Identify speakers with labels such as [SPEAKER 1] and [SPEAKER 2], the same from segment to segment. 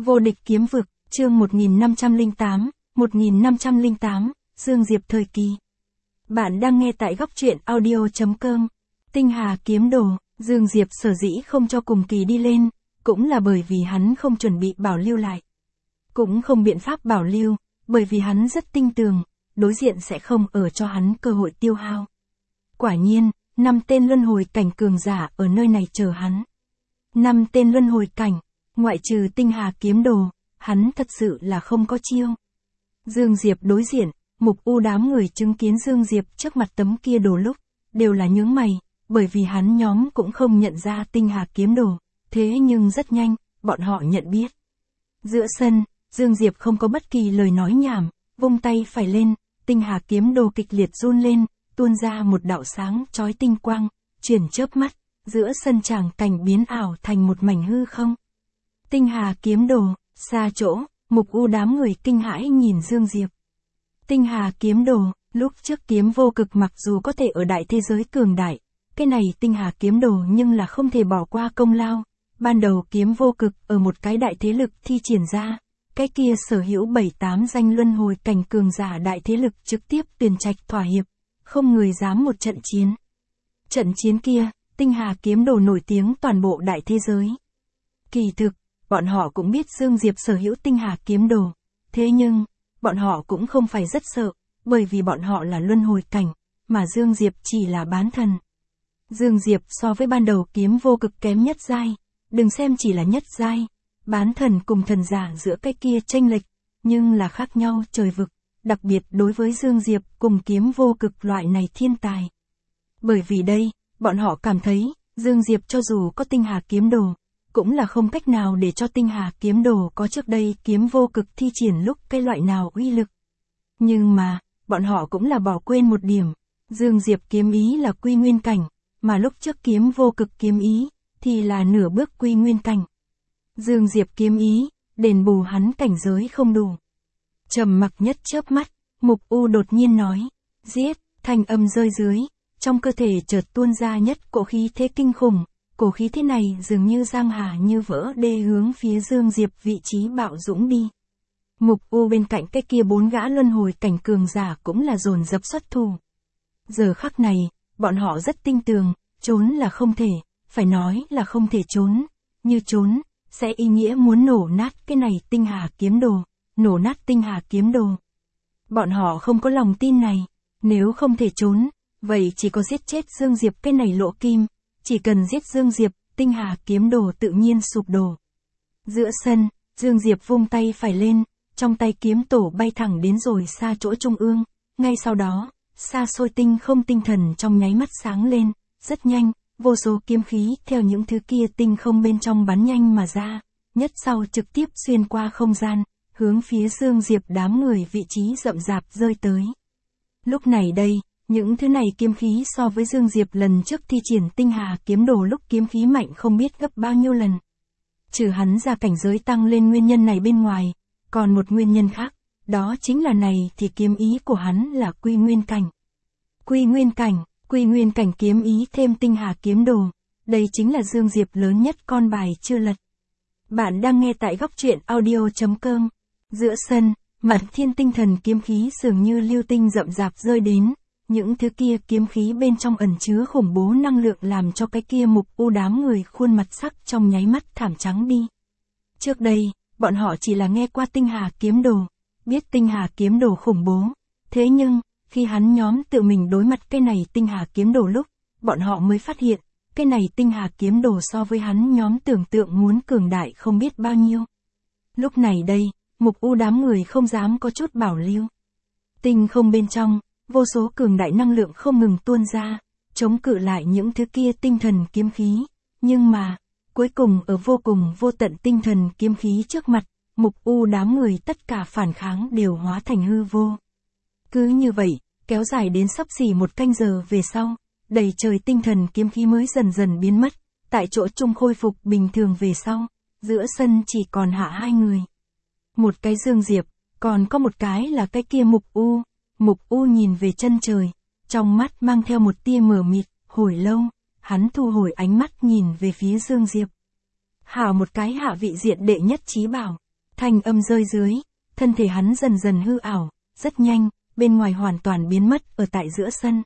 [SPEAKER 1] Vô địch kiếm vực, chương 1508, Dương Diệp thời kỳ. Bạn đang nghe tại góc truyện audio.com. Tinh Hà kiếm đồ, Dương Diệp sở dĩ không cho cùng kỳ đi lên, cũng là bởi vì hắn không chuẩn bị bảo lưu lại. Cũng không biện pháp bảo lưu, bởi vì hắn rất tinh tường, đối diện sẽ không ở cho hắn cơ hội tiêu hao. Quả nhiên, 5 tên luân hồi cảnh cường giả ở nơi này chờ hắn. 5 tên luân hồi cảnh, ngoại trừ Tinh Hà kiếm đồ, hắn thật sự là không có chiêu. Dương Diệp đối diện, Mục U đám người chứng kiến Dương Diệp trước mặt tấm kia đồ lúc, đều là nhướng mày, bởi vì hắn nhóm cũng không nhận ra Tinh Hà kiếm đồ, thế nhưng rất nhanh, bọn họ nhận biết. Giữa sân, Dương Diệp không có bất kỳ lời nói nhảm, vung tay phải lên, Tinh Hà kiếm đồ kịch liệt run lên, tuôn ra một đạo sáng chói tinh quang, chuyển chớp mắt, giữa sân tràng cảnh biến ảo thành một mảnh hư không. Tinh Hà kiếm đồ, xa chỗ, Mục U đám người kinh hãi nhìn Dương Diệp. Tinh Hà kiếm đồ, lúc trước kiếm vô cực mặc dù có thể ở đại thế giới cường đại, cái này Tinh Hà kiếm đồ nhưng là không thể bỏ qua công lao. Ban đầu kiếm vô cực ở một cái đại thế lực thi triển ra, cái kia sở hữu 7-8 danh luân hồi cảnh cường giả đại thế lực trực tiếp tuyển trạch thỏa hiệp, không người dám một trận chiến. Trận chiến kia, Tinh Hà kiếm đồ nổi tiếng toàn bộ đại thế giới. Kỳ thực, bọn họ cũng biết Dương Diệp sở hữu Tinh Hà kiếm đồ, thế nhưng, bọn họ cũng không phải rất sợ, bởi vì bọn họ là luân hồi cảnh, mà Dương Diệp chỉ là bán thần. Dương Diệp so với ban đầu kiếm vô cực kém nhất giai, đừng xem chỉ là nhất giai, bán thần cùng thần giả giữa cái kia chênh lệch, nhưng là khác nhau trời vực, đặc biệt đối với Dương Diệp cùng kiếm vô cực loại này thiên tài. Bởi vì đây, bọn họ cảm thấy, Dương Diệp cho dù có Tinh Hà kiếm đồ, cũng là không cách nào để cho Tinh Hà kiếm đồ có trước đây kiếm vô cực thi triển lúc cái loại nào uy lực. Nhưng mà, bọn họ cũng là bỏ quên một điểm, Dương Diệp kiếm ý là quy nguyên cảnh, mà lúc trước kiếm vô cực kiếm ý, thì là nửa bước quy nguyên cảnh. Dương Diệp kiếm ý, đền bù hắn cảnh giới không đủ. Trầm mặc nhất chớp mắt, Mục U đột nhiên nói, giết, thanh âm rơi dưới, trong cơ thể chợt tuôn ra nhất cổ khí thế kinh khủng. Cổ khí thế này dường như giang hà như vỡ đê hướng phía Dương Diệp vị trí bạo dũng đi. Mục U bên cạnh cái kia 4 gã luân hồi cảnh cường giả cũng là dồn dập xuất thủ. Giờ khắc này, bọn họ rất tinh tường, trốn là không thể, phải nói là không thể trốn. Như trốn, sẽ ý nghĩa muốn nổ nát cái này Tinh Hà kiếm đồ, nổ nát Tinh Hà kiếm đồ. Bọn họ không có lòng tin này, nếu không thể trốn, vậy chỉ có giết chết Dương Diệp cái này lộ kim. Chỉ cần giết Dương Diệp, Tinh Hà kiếm đồ tự nhiên sụp đổ. Giữa sân, Dương Diệp vung tay phải lên, trong tay kiếm tổ bay thẳng đến rồi xa chỗ trung ương. Ngay sau đó, xa xôi tinh không tinh thần trong nháy mắt sáng lên, rất nhanh, vô số kiếm khí theo những thứ kia tinh không bên trong bắn nhanh mà ra, nhất sau trực tiếp xuyên qua không gian, hướng phía Dương Diệp đám người vị trí rậm rạp rơi tới. Lúc này đây, những thứ này kiếm khí so với Dương Diệp lần trước thi triển Tinh Hà kiếm đồ lúc kiếm khí mạnh không biết gấp bao nhiêu lần. Trừ hắn ra cảnh giới tăng lên nguyên nhân này bên ngoài, còn một nguyên nhân khác, đó chính là này thì kiếm ý của hắn là quy nguyên cảnh. Quy nguyên cảnh kiếm ý thêm Tinh Hà kiếm đồ, đây chính là Dương Diệp lớn nhất con bài chưa lật. Bạn đang nghe tại góc truyện audio.com. Giữa sân, Mạn Thiên tinh thần kiếm khí dường như lưu tinh rậm rạp rơi đến. Những thứ kia kiếm khí bên trong ẩn chứa khủng bố năng lượng làm cho cái kia Mục U đám người khuôn mặt sắc trong nháy mắt thảm trắng đi. Trước đây, bọn họ chỉ là nghe qua Tinh Hà kiếm đồ, biết Tinh Hà kiếm đồ khủng bố. Thế nhưng, khi hắn nhóm tự mình đối mặt cái này Tinh Hà kiếm đồ lúc, bọn họ mới phát hiện, cái này Tinh Hà kiếm đồ so với hắn nhóm tưởng tượng muốn cường đại không biết bao nhiêu. Lúc này đây, Mục U đám người không dám có chút bảo lưu. Tinh không bên trong, vô số cường đại năng lượng không ngừng tuôn ra, chống cự lại những thứ kia tinh thần kiếm khí. Nhưng mà, cuối cùng ở vô cùng vô tận tinh thần kiếm khí trước mặt, Mục U đám người tất cả phản kháng đều hóa thành hư vô. Cứ như vậy, kéo dài đến sắp xỉ 1 canh giờ về sau, đầy trời tinh thần kiếm khí mới dần dần biến mất, tại chỗ chung khôi phục bình thường về sau, giữa sân chỉ còn hạ 2 người. Một cái Dương Diệp, còn có một cái là cái kia Mục U. Mục U nhìn về chân trời, trong mắt mang theo một tia mờ mịt, hồi lâu, hắn thu hồi ánh mắt nhìn về phía Dương Diệp. Hảo một cái hạ vị diện đệ nhất chí bảo, Thanh âm rơi dưới, thân thể hắn dần dần hư ảo, rất nhanh, bên ngoài hoàn toàn biến mất ở tại giữa sân.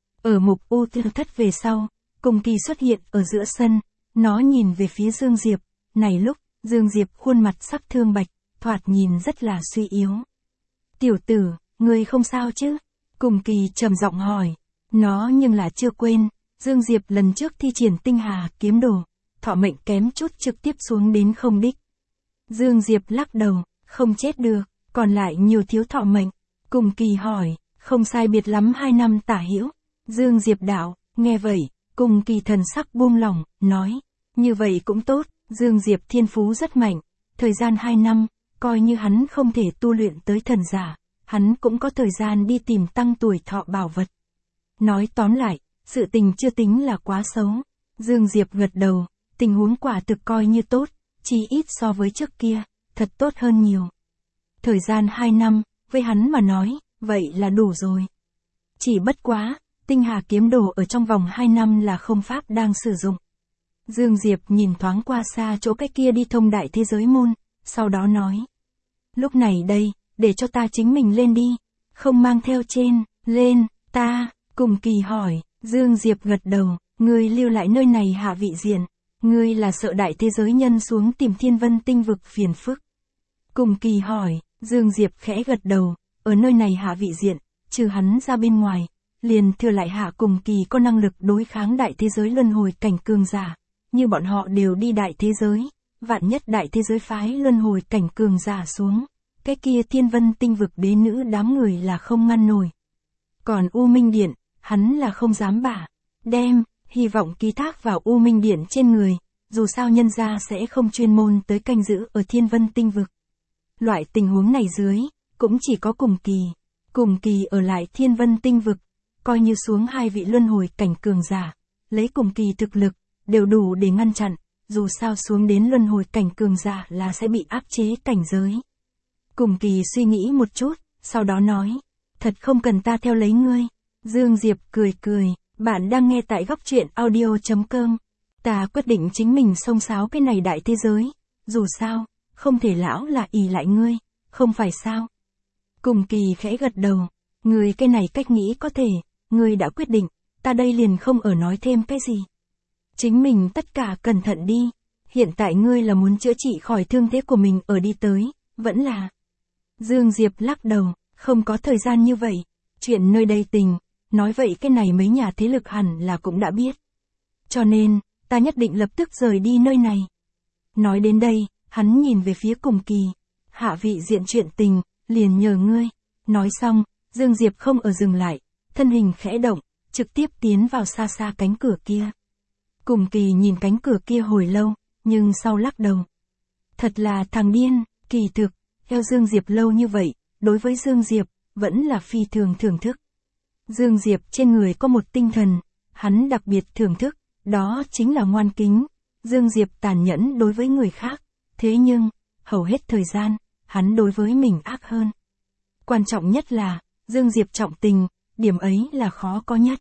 [SPEAKER 1] Ở mục U Tiêu Thất về sau, Cùng Kỳ xuất hiện ở giữa sân, nó nhìn về phía Dương Diệp, này lúc, Dương Diệp khuôn mặt sắc thương bạch, thoạt nhìn rất là suy yếu. Tiểu tử, ngươi không sao chứ? Cùng Kỳ trầm giọng hỏi, nó nhưng là chưa quên, Dương Diệp lần trước thi triển tinh hà kiếm đồ, thọ mệnh kém chút trực tiếp xuống đến không đích. Dương Diệp lắc đầu, không chết được, còn lại nhiều thiếu thọ mệnh. Cùng Kỳ hỏi, không sai biệt lắm 2 năm tả hữu. Dương Diệp đạo, nghe vậy, Cùng Kỳ thần sắc buông lỏng, nói, như vậy cũng tốt, Dương Diệp thiên phú rất mạnh, thời gian 2 năm, coi như hắn không thể tu luyện tới thần giả, hắn cũng có thời gian đi tìm tăng tuổi thọ bảo vật. Nói tóm lại, sự tình chưa tính là quá xấu. Dương Diệp gật đầu, tình huống quả thực coi như tốt, chỉ ít so với trước kia, thật tốt hơn nhiều. Thời gian 2 năm, với hắn mà nói, vậy là đủ rồi. Chỉ bất quá, tinh hà kiếm đồ ở trong vòng 2 năm là không pháp đang sử dụng. Dương Diệp nhìn thoáng qua xa chỗ cái kia đi thông đại thế giới môn, sau đó nói. Lúc này đây, để cho ta chính mình lên đi, không mang theo trên, lên, ta, Cùng Kỳ hỏi, Dương Diệp gật đầu, ngươi lưu lại nơi này hạ vị diện, ngươi là sợ đại thế giới nhân xuống tìm Thiên Vân tinh vực phiền phức. Cùng Kỳ hỏi, Dương Diệp khẽ gật đầu, ở nơi này hạ vị diện, trừ hắn ra bên ngoài, liền thừa lại hạ Cùng Kỳ có năng lực đối kháng đại thế giới luân hồi cảnh cường giả, như bọn họ đều đi đại thế giới, vạn nhất đại thế giới phái luân hồi cảnh cường giả xuống, cái kia Thiên Vân tinh vực đế nữ đám người là không ngăn nổi. Còn U Minh Điện, hắn là không dám bả, đem, hy vọng ký thác vào U Minh Điện trên người, dù sao nhân gia sẽ không chuyên môn tới canh giữ ở Thiên Vân tinh vực. Loại tình huống này dưới, cũng chỉ có Cùng Kỳ ở lại Thiên Vân tinh vực, coi như xuống 2 vị luân hồi cảnh cường giả, lấy Cùng Kỳ thực lực, đều đủ để ngăn chặn, dù sao xuống đến luân hồi cảnh cường giả là sẽ bị áp chế cảnh giới. Cùng Kỳ suy nghĩ một chút, sau đó nói, thật không cần ta theo lấy ngươi. Dương Diệp cười cười, bạn đang nghe tại góc truyện audio.com. Ta quyết định chính mình xông xáo cái này đại thế giới, dù sao, không thể lão là ỷ lại ngươi, không phải sao? Cùng Kỳ khẽ gật đầu, ngươi cái này cách nghĩ có thể, ngươi đã quyết định, ta đây liền không ở nói thêm cái gì. Chính mình tất cả cẩn thận đi, hiện tại ngươi là muốn chữa trị khỏi thương thế của mình ở đi tới, vẫn là. Dương Diệp lắc đầu, không có thời gian như vậy, chuyện nơi đây tình, nói vậy cái này mấy nhà thế lực hẳn là cũng đã biết. Cho nên, ta nhất định lập tức rời đi nơi này. Nói đến đây, hắn nhìn về phía Cùng Kỳ, hạ vị diện chuyện tình, liền nhờ ngươi. Nói xong, Dương Diệp không ở dừng lại, thân hình khẽ động, trực tiếp tiến vào xa xa cánh cửa kia. Cùng Kỳ nhìn cánh cửa kia hồi lâu, nhưng sau lắc đầu. Thật là thằng điên, kỳ thực, theo Dương Diệp lâu như vậy, đối với Dương Diệp, vẫn là phi thường thưởng thức. Dương Diệp trên người có một tinh thần, hắn đặc biệt thưởng thức, đó chính là ngoan kính. Dương Diệp tàn nhẫn đối với người khác, thế nhưng, hầu hết thời gian, hắn đối với mình ác hơn. Quan trọng nhất là, Dương Diệp trọng tình, điểm ấy là khó có nhất.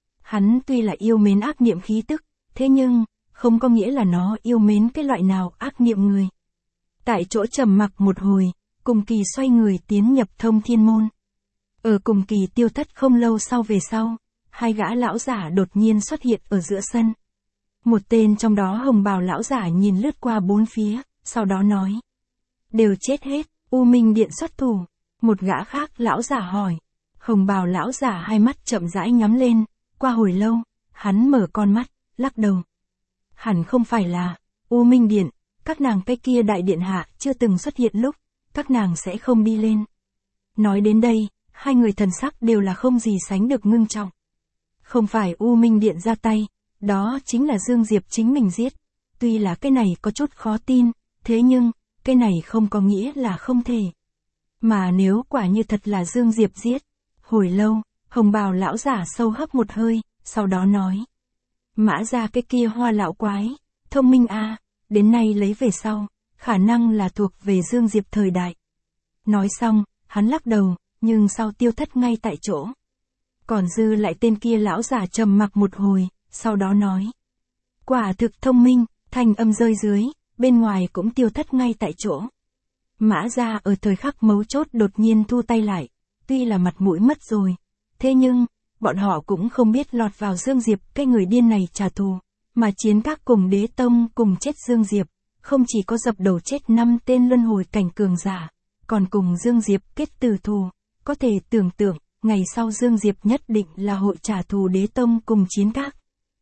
[SPEAKER 1] Hắn tuy là yêu mến ác niệm khí tức, thế nhưng, không có nghĩa là nó yêu mến cái loại nào ác niệm người. Tại chỗ trầm mặc một hồi, Cùng Kỳ xoay người tiến nhập Thông Thiên môn. Ở Cùng Kỳ tiêu thất không lâu sau về sau, 2 gã lão giả đột nhiên xuất hiện ở giữa sân. Một tên trong đó hồng bào lão giả nhìn lướt qua bốn phía, sau đó nói. Đều chết hết, U Minh Điện xuất thủ. Một gã khác lão giả hỏi. Hồng bào lão giả hai mắt chậm rãi nhắm lên, qua hồi lâu, hắn mở con mắt, lắc đầu. Hẳn không phải là U Minh Điện, các nàng cái kia đại điện hạ chưa từng xuất hiện lúc, các nàng sẽ không đi lên. Nói đến đây, 2 người thần sắc đều là không gì sánh được ngưng trọng. Không phải U Minh Điện ra tay, đó chính là Dương Diệp chính mình giết. Tuy là cái này có chút khó tin, thế nhưng, cái này không có nghĩa là không thể. Mà nếu quả như thật là Dương Diệp giết, hồi lâu, hồng bào lão giả sâu hấp một hơi, sau đó nói. Mã ra cái kia Hoa lão quái, thông minh a, đến nay lấy về sau, khả năng là thuộc về Dương Diệp thời đại. Nói xong, hắn lắc đầu, nhưng sau tiêu thất ngay tại chỗ. Còn dư lại tên kia lão giả trầm mặc một hồi, sau đó nói. Quả thực thông minh, thanh âm rơi dưới, bên ngoài cũng tiêu thất ngay tại chỗ. Mã Gia ở thời khắc mấu chốt đột nhiên thu tay lại, tuy là mặt mũi mất rồi, thế nhưng, bọn họ cũng không biết lọt vào Dương Diệp cái người điên này trả thù, mà Chiến Các cùng Đế Tông cùng chết Dương Diệp, không chỉ có dập đầu chết 5 tên luân hồi cảnh cường giả, còn cùng Dương Diệp kết tử thù, có thể tưởng tượng, ngày sau Dương Diệp nhất định là hội trả thù Đế Tông cùng Chiến Các.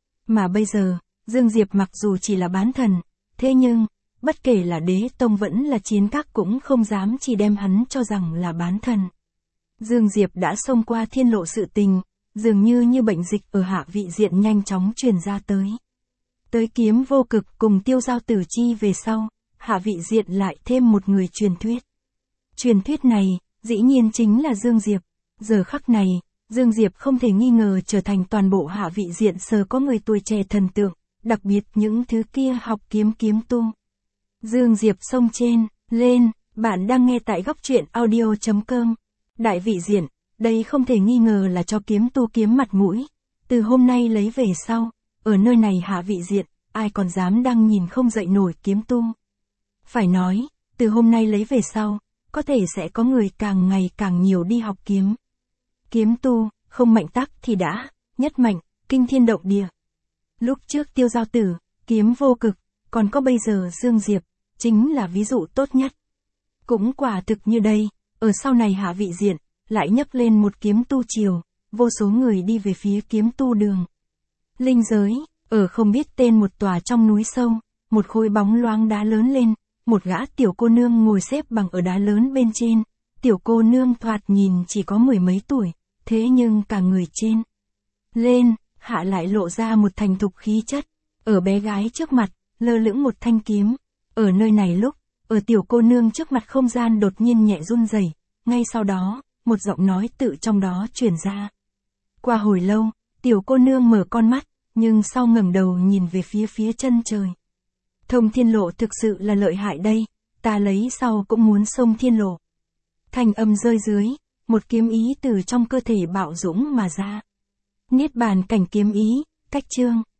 [SPEAKER 1] Mà bây giờ, Dương Diệp mặc dù chỉ là bán thần, thế nhưng, bất kể là Đế Tông vẫn là Chiến Các cũng không dám chỉ đem hắn cho rằng là bán thần. Dương Diệp đã xông qua thiên lộ sự tình, dường như bệnh dịch ở hạ vị diện nhanh chóng truyền ra tới. Tới Kiếm Vô Cực cùng Tiêu Giao Tử Chi về sau, hạ vị diện lại thêm một người truyền thuyết. Truyền thuyết này, dĩ nhiên chính là Dương Diệp. Giờ khắc này, Dương Diệp không thể nghi ngờ trở thành toàn bộ hạ vị diện sờ có người tuổi trẻ thần tượng, đặc biệt những thứ kia học kiếm tu. Dương Diệp xông lên, bạn đang nghe tại góc truyện audio.com. Đại vị diện, đây không thể nghi ngờ là cho kiếm tu kiếm mặt mũi. Từ hôm nay lấy về sau, ở nơi này hạ vị diện, ai còn dám đang nhìn không dậy nổi kiếm tu. Phải nói, từ hôm nay lấy về sau, có thể sẽ có người càng ngày càng nhiều đi học kiếm. Kiếm tu, không mạnh tắc thì đã, nhất mạnh, kinh thiên động địa. Lúc trước Tiêu Giao Tử, Kiếm Vô Cực, còn có bây giờ Dương Diệp, chính là ví dụ tốt nhất. Cũng quả thực như đây, ở sau này hạ vị diện, lại nhấc lên một kiếm tu triều, vô số người đi về phía kiếm tu đường. Linh giới, ở không biết tên một tòa trong núi sâu, một khối bóng loáng đá lớn lên, một gã tiểu cô nương ngồi xếp bằng ở đá lớn bên trên. Tiểu cô nương thoạt nhìn chỉ có 10 mấy tuổi, thế nhưng cả người trên lên, hạ lại lộ ra một thành thục khí chất. Ở bé gái trước mặt, lơ lửng một thanh kiếm. Ở nơi này lúc, ở tiểu cô nương trước mặt không gian đột nhiên nhẹ run rẩy, ngay sau đó, một giọng nói tự trong đó truyền ra. Qua hồi lâu, tiểu cô nương mở con mắt, nhưng sau ngẩng đầu nhìn về phía chân trời. Thông thiên lộ thực sự là lợi hại đây, ta lấy sau cũng muốn xông thiên lộ. Thanh âm rơi dưới, một kiếm ý từ trong cơ thể bạo dũng mà ra. Niết bàn cảnh kiếm ý, cách chương.